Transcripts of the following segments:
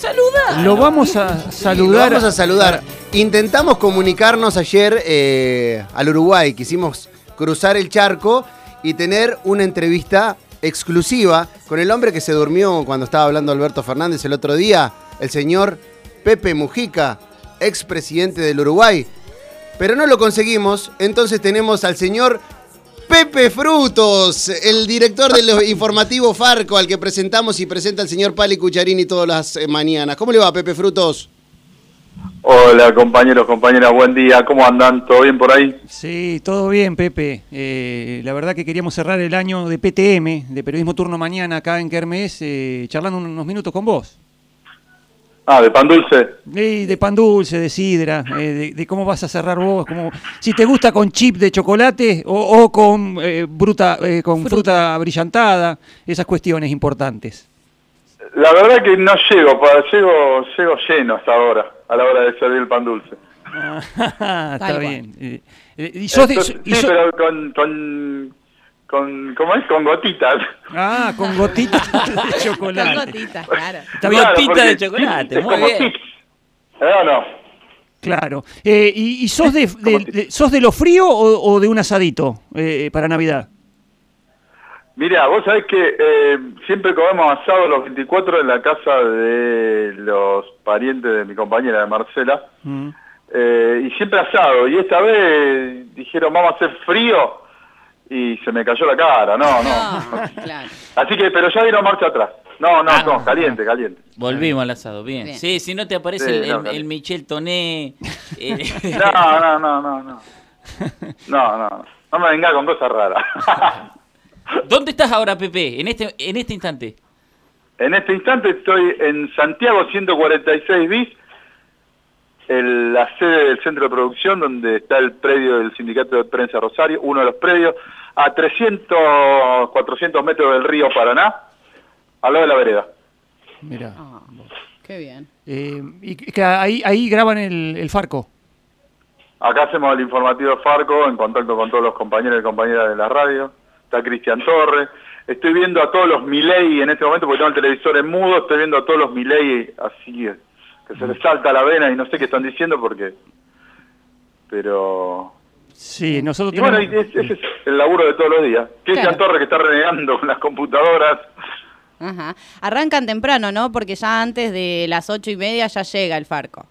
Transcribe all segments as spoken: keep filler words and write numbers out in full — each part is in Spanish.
Saludar. Lo vamos a saludar. Lo vamos a saludar. Intentamos comunicarnos ayer eh, al Uruguay. Quisimos cruzar el charco y tener una entrevista exclusiva con el hombre que se durmió cuando estaba hablando Alberto Fernández el otro día, el señor Pepe Mujica, expresidente del Uruguay. Pero no lo conseguimos, entonces tenemos al señor Pepe Frutos, el director del informativo Farco, al que presentamos y presenta el señor Pali Cucharini todas las eh, mañanas. ¿Cómo le va, Pepe Frutos? Hola, compañeros, compañeras, buen día. ¿Cómo andan? ¿Todo bien por ahí? Sí, todo bien, Pepe. Eh, la verdad que queríamos cerrar el año de P T M, de Periodismo Turno Mañana, acá en Kermés, eh, charlando unos minutos con vos. Ah, ¿de pan dulce? Y de pan dulce, de sidra, eh, de, de cómo vas a cerrar vos, cómo, si te gusta con chip de chocolate o, o con, eh, bruta, eh, con fruta. fruta brillantada, esas cuestiones importantes. La verdad que no llego, pa, llego, llego lleno hasta ahora, a la hora de servir el pan dulce. Ah, está bien. Eh, eh, y sos de, Entonces, y sí, sos... pero con, con, con, ¿cómo es? Con gotitas. Ah, con gotitas de chocolate. Con gotitas, claro. Está bien. Claro, Gotita porque de chocolate, es muy como bien. tips. ¿Eh o no? Claro. Eh, ¿Y, y sos, de, de, de, sos de lo frío o, o de un asadito eh, para Navidad? Mirá, vos sabés que eh, siempre comemos asado los veinticuatro en la casa de los parientes de mi compañera, de Marcela, mm. eh, y siempre asado, y esta vez dijeron vamos a hacer frío, y se me cayó la cara, no, no. no. Claro. Así que, pero ya dieron marcha atrás. No, no, ah, no, caliente, caliente. Volvimos al asado, bien. bien. Sí, si no te aparece sí, el, no, el, el Michel Toné. Eh. No, no, no, no, no. No, no, no me venga con cosas raras. ¿Dónde estás ahora, Pepe, en este en este instante? En este instante estoy en Santiago ciento cuarenta y seis bis, el, la sede del centro de producción, donde está el predio del Sindicato de Prensa Rosario, uno de los predios, a trescientos, cuatrocientos metros del río Paraná, al lado de la vereda. Mirá. Oh, qué bien. Eh, y que ahí, ahí graban el, el Farco. Acá hacemos el informativo Farco, en contacto con todos los compañeros y compañeras de la radio. Está Cristian Torres, estoy viendo a todos los Milei en este momento porque tengo el televisor en mudo, estoy viendo a todos los Milei así que se les salta la vena y no sé qué están diciendo porque... Pero... Sí, nosotros y tenemos... bueno, ese es el laburo de todos los días. Cristian claro. Torres que está renegando con las computadoras. Ajá. Arrancan temprano, ¿no? Porque ya antes de las ocho y media ya llega el Farco.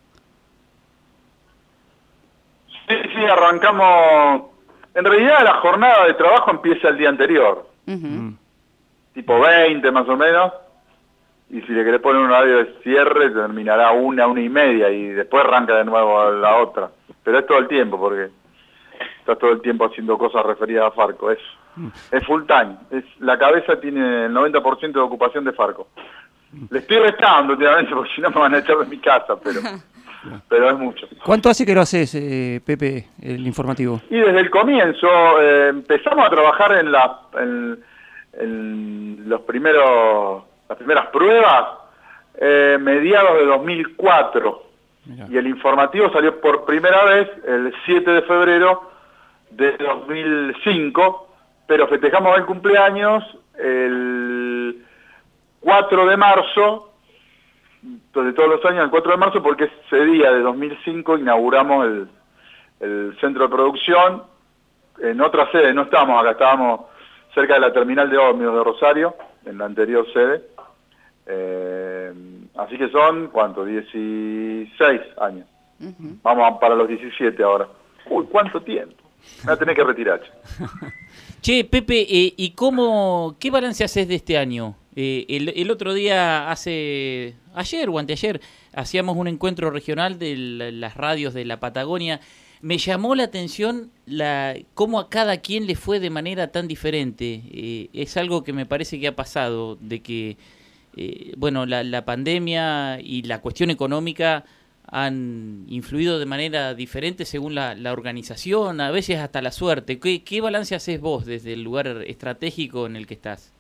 Sí, sí, arrancamos... En realidad la jornada de trabajo empieza el día anterior, uh-huh. tipo veinte más o menos, y si le querés poner un horario de cierre terminará una, una y media, y después arranca de nuevo a la otra. Pero es todo el tiempo, porque estás todo el tiempo haciendo cosas referidas a Farco, es, uh-huh. es full time, es, la cabeza tiene el noventa por ciento de ocupación de Farco. Uh-huh. Le estoy restando últimamente, porque si no me van a echar de mi casa, pero... pero es mucho. ¿Cuánto hace que lo haces, eh, Pepe, el informativo? Y desde el comienzo eh, empezamos a trabajar en, la, en, en los primeros, las primeras pruebas eh, mediados de dos mil cuatro. Mirá. Y el informativo salió por primera vez el siete de febrero de dos mil cinco, pero festejamos el cumpleaños el cuatro de marzo de todos los años, el cuatro de marzo, porque ese día de dos mil cinco inauguramos el, el centro de producción en otra sede, no estábamos acá, estábamos cerca de la terminal de ómnibus de Rosario, en la anterior sede, eh, así que son, ¿cuánto? dieciséis años, uh-huh. Vamos para los diecisiete ahora. Uy, ¿cuánto tiempo? Me voy a tener que retirar. Che, Pepe, eh, ¿y cómo, qué balance haces de este año? Eh, el, el otro día, hace ayer o anteayer, hacíamos un encuentro regional de la, las radios de la Patagonia. Me llamó la atención la cómo a cada quien le fue de manera tan diferente. Eh, es algo que me parece que ha pasado, de que eh, bueno, la, la pandemia y la cuestión económica han influido de manera diferente según la, la organización, a veces hasta la suerte. ¿Qué, qué balance haces vos desde el lugar estratégico en el que estás?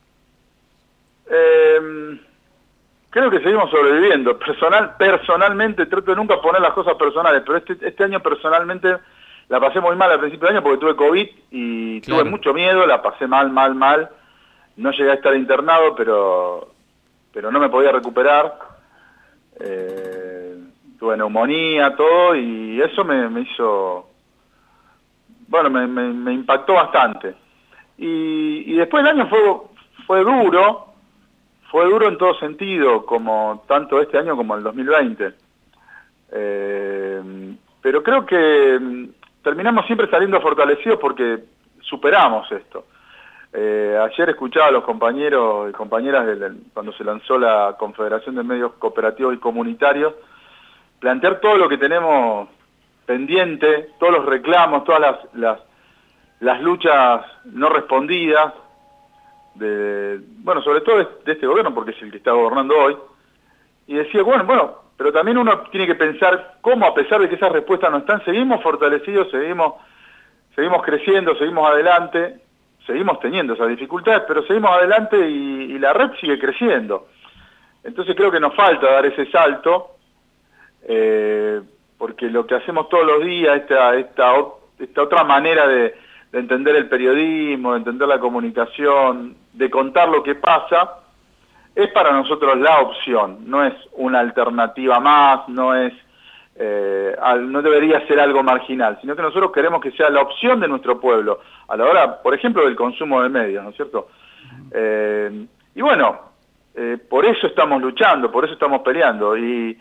Eh, creo que seguimos sobreviviendo. Personal, personalmente trato de nunca poner las cosas personales, pero este, este año personalmente la pasé muy mal al principio del año porque tuve COVID y claro. tuve mucho miedo, la pasé mal, mal, mal. No llegué a estar internado, pero, pero no me podía recuperar. eh, tuve neumonía, todo, y eso me, me hizo, bueno, me, me, me impactó bastante. Y, y después el año fue, fue duro, fue duro en todo sentido, como tanto este año como el dos mil veinte. Eh, pero creo que terminamos siempre saliendo fortalecidos porque superamos esto. Eh, ayer escuchaba a los compañeros y compañeras de la, cuando se lanzó la Confederación de Medios Cooperativos y Comunitarios, plantear todo lo que tenemos pendiente, todos los reclamos, todas las, las, las luchas no respondidas, de, bueno, sobre todo de, de este gobierno, porque es el que está gobernando hoy, y decía, bueno, bueno, pero también uno tiene que pensar cómo, a pesar de que esas respuestas no están, seguimos fortalecidos, seguimos, seguimos creciendo, seguimos adelante, seguimos teniendo esas dificultades, pero seguimos adelante y, y la red sigue creciendo. Entonces creo que nos falta dar ese salto, eh, porque lo que hacemos todos los días, esta, esta, esta otra manera de, de entender el periodismo, de entender la comunicación, de contar lo que pasa, es para nosotros la opción, no es una alternativa más, no es eh, no debería ser algo marginal, sino que nosotros queremos que sea la opción de nuestro pueblo, a la hora, por ejemplo, del consumo de medios, ¿no es cierto? Eh, y bueno, eh, por eso estamos luchando, por eso estamos peleando, y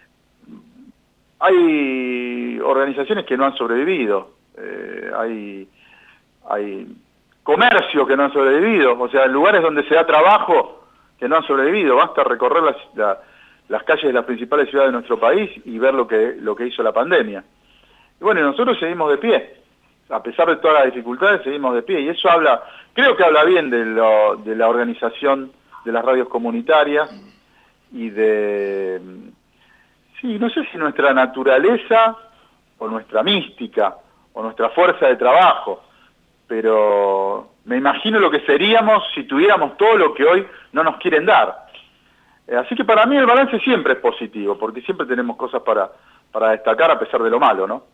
hay organizaciones que no han sobrevivido, eh, hay, hay comercios que no han sobrevivido, o sea, lugares donde se da trabajo que no han sobrevivido, basta recorrer las, la, las calles de las principales ciudades de nuestro país y ver lo que, lo que hizo la pandemia. Y bueno, nosotros seguimos de pie, a pesar de todas las dificultades, seguimos de pie, y eso habla, creo que habla bien de, lo, de la organización de las radios comunitarias y de, sí, no sé si nuestra naturaleza o nuestra mística o nuestra fuerza de trabajo, pero me imagino lo que seríamos si tuviéramos todo lo que hoy no nos quieren dar. Eh, así que para mí el balance siempre es positivo, porque siempre tenemos cosas para, para destacar a pesar de lo malo, ¿no?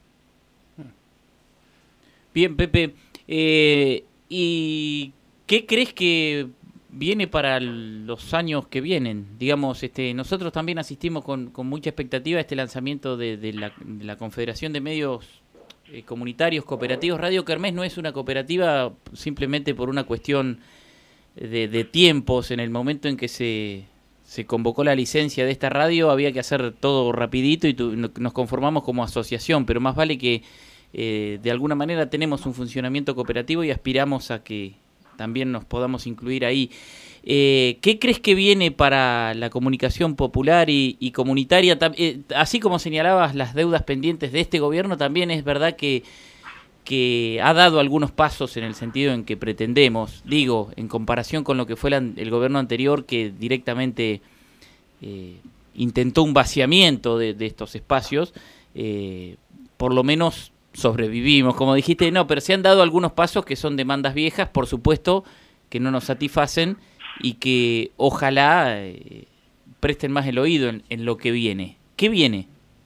Bien, Pepe, eh, ¿y qué crees que viene para los años que vienen? Digamos, este, nosotros también asistimos con, con mucha expectativa a este lanzamiento de, de, la, de la Confederación de Medios eh, Comunitarios Cooperativos. Radio Kermés no es una cooperativa simplemente por una cuestión de, de tiempos. En el momento en que se, se convocó la licencia de esta radio había que hacer todo rapidito y tu, nos conformamos como asociación, pero más vale que eh, de alguna manera tenemos un funcionamiento cooperativo y aspiramos a que también nos podamos incluir ahí. Eh, ¿Qué crees que viene para la comunicación popular y, y comunitaria? Eh, así como señalabas las deudas pendientes de este gobierno, también es verdad que, que ha dado algunos pasos en el sentido en que pretendemos, digo, en comparación con lo que fue la, el gobierno anterior, que directamente eh, intentó un vaciamiento de, de estos espacios, eh, por lo menos sobrevivimos, como dijiste, no, pero se han dado algunos pasos que son demandas viejas, por supuesto, que no nos satisfacen y que ojalá eh, presten más el oído en, en lo que viene. ¿Qué viene?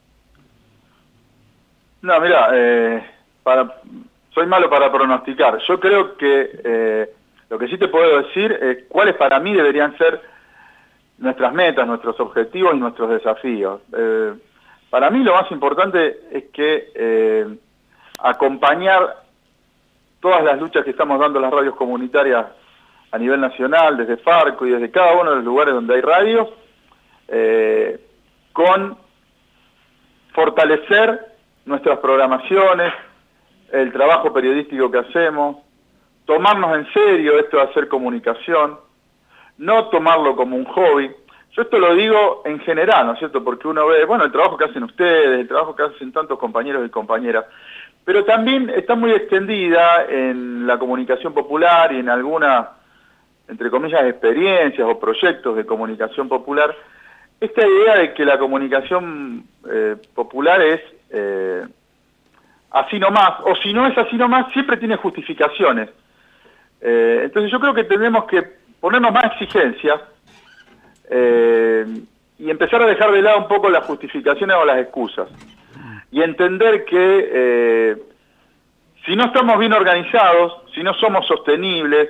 No, mira, eh, para, soy malo para pronosticar. Yo creo que eh, lo que sí te puedo decir es cuáles para mí deberían ser nuestras metas, nuestros objetivos y nuestros desafíos. Eh, para mí lo más importante es que eh, acompañar todas las luchas que estamos dando las radios comunitarias a nivel nacional, desde Farco y desde cada uno de los lugares donde hay radios, eh, con fortalecer nuestras programaciones, el trabajo periodístico que hacemos, tomarnos en serio esto de hacer comunicación, no tomarlo como un hobby. Yo esto lo digo en general, ¿no es cierto? Porque uno ve, bueno, el trabajo que hacen ustedes, el trabajo que hacen tantos compañeros y compañeras, pero también está muy extendida en la comunicación popular y en algunas, entre comillas, experiencias o proyectos de comunicación popular, esta idea de que la comunicación eh, popular es eh, así nomás, o si no es así nomás, siempre tiene justificaciones. Eh, entonces yo creo que tenemos que ponernos más exigencias eh, y empezar a dejar de lado un poco las justificaciones o las excusas. Y entender que eh, si no estamos bien organizados, si no somos sostenibles,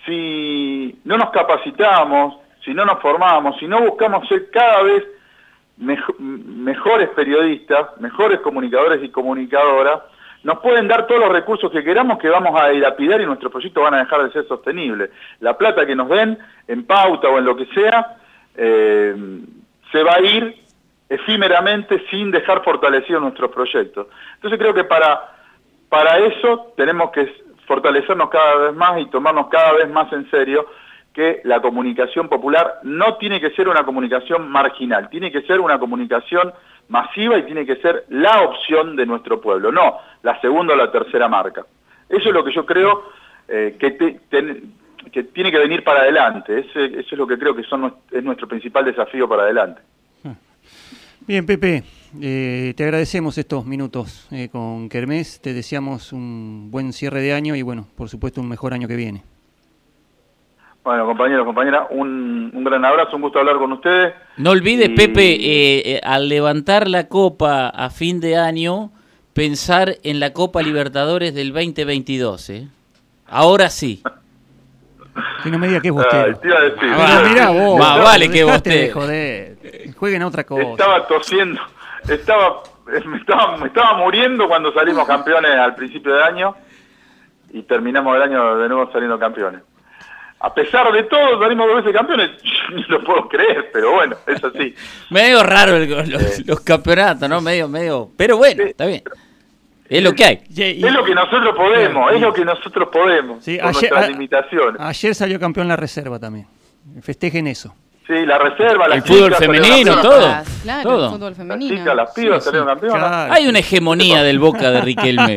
si no nos capacitamos, si no nos formamos, si no buscamos ser cada vez mejo- mejores periodistas, mejores comunicadores y comunicadoras, nos pueden dar todos los recursos que queramos que vamos a dilapidar y nuestros proyectos van a dejar de ser sostenibles. La plata que nos den en pauta o en lo que sea, eh, se va a ir efímeramente sin dejar fortalecidos nuestros proyectos. Entonces creo que para, para eso tenemos que fortalecernos cada vez más y tomarnos cada vez más en serio que la comunicación popular no tiene que ser una comunicación marginal, tiene que ser una comunicación masiva y tiene que ser la opción de nuestro pueblo, no la segunda o la tercera marca. Eso es lo que yo creo eh, que, te, ten, que tiene que venir para adelante, Ese, eso es lo que creo que son, es nuestro principal desafío para adelante. Bien, Pepe, eh, te agradecemos estos minutos eh, con Kermés, te deseamos un buen cierre de año y bueno, por supuesto un mejor año que viene. Bueno, compañeros, compañeras, un, un gran abrazo, un gusto hablar con ustedes. No olvides, y... Pepe, eh, eh, al levantar la Copa a fin de año, pensar en la Copa Libertadores del veinte veintidós, ¿eh? Ahora sí. Que no me diga que es bostero. Ay, te iba a decir. Ah, mirá vos. Más vale que dejate de bostero. joder. Jueguen a otra cosa. Estaba tosiendo, estaba, me estaba, me estaba muriendo cuando salimos campeones al principio de año y terminamos el año de nuevo saliendo campeones. A pesar de todo, salimos dos veces campeones, ni lo puedo creer, pero bueno, es así. Medio raro el- los, Sí. los campeonatos, ¿no? Medio, medio. Pero bueno, Sí. está bien. Es lo que hay. Ye- y- Es lo que nosotros podemos, es lo que nosotros podemos, Sí, con ayer, nuestras a- limitaciones. ayer salió campeón la reserva también. Festejen eso. Sí, la reserva, las El fútbol chicas salieron femenino, campeonas. todo. Las- Claro, todo. el fútbol Las femenino. chicas, las pibas Sí, salieron sí, campeonas. claro. Hay una hegemonía del Boca de Riquelme.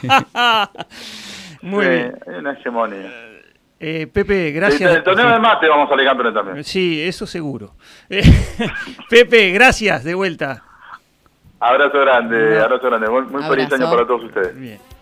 Muy Sí, bien. hay una hegemonía. Eh, Pepe, El, gracias. el torneo de mate vamos a salir campeones también. Sí, eso seguro. Eh, Pepe, gracias de vuelta. Abrazo grande, abrazo grande. Muy, muy feliz Abrazo. año para todos ustedes. Bien.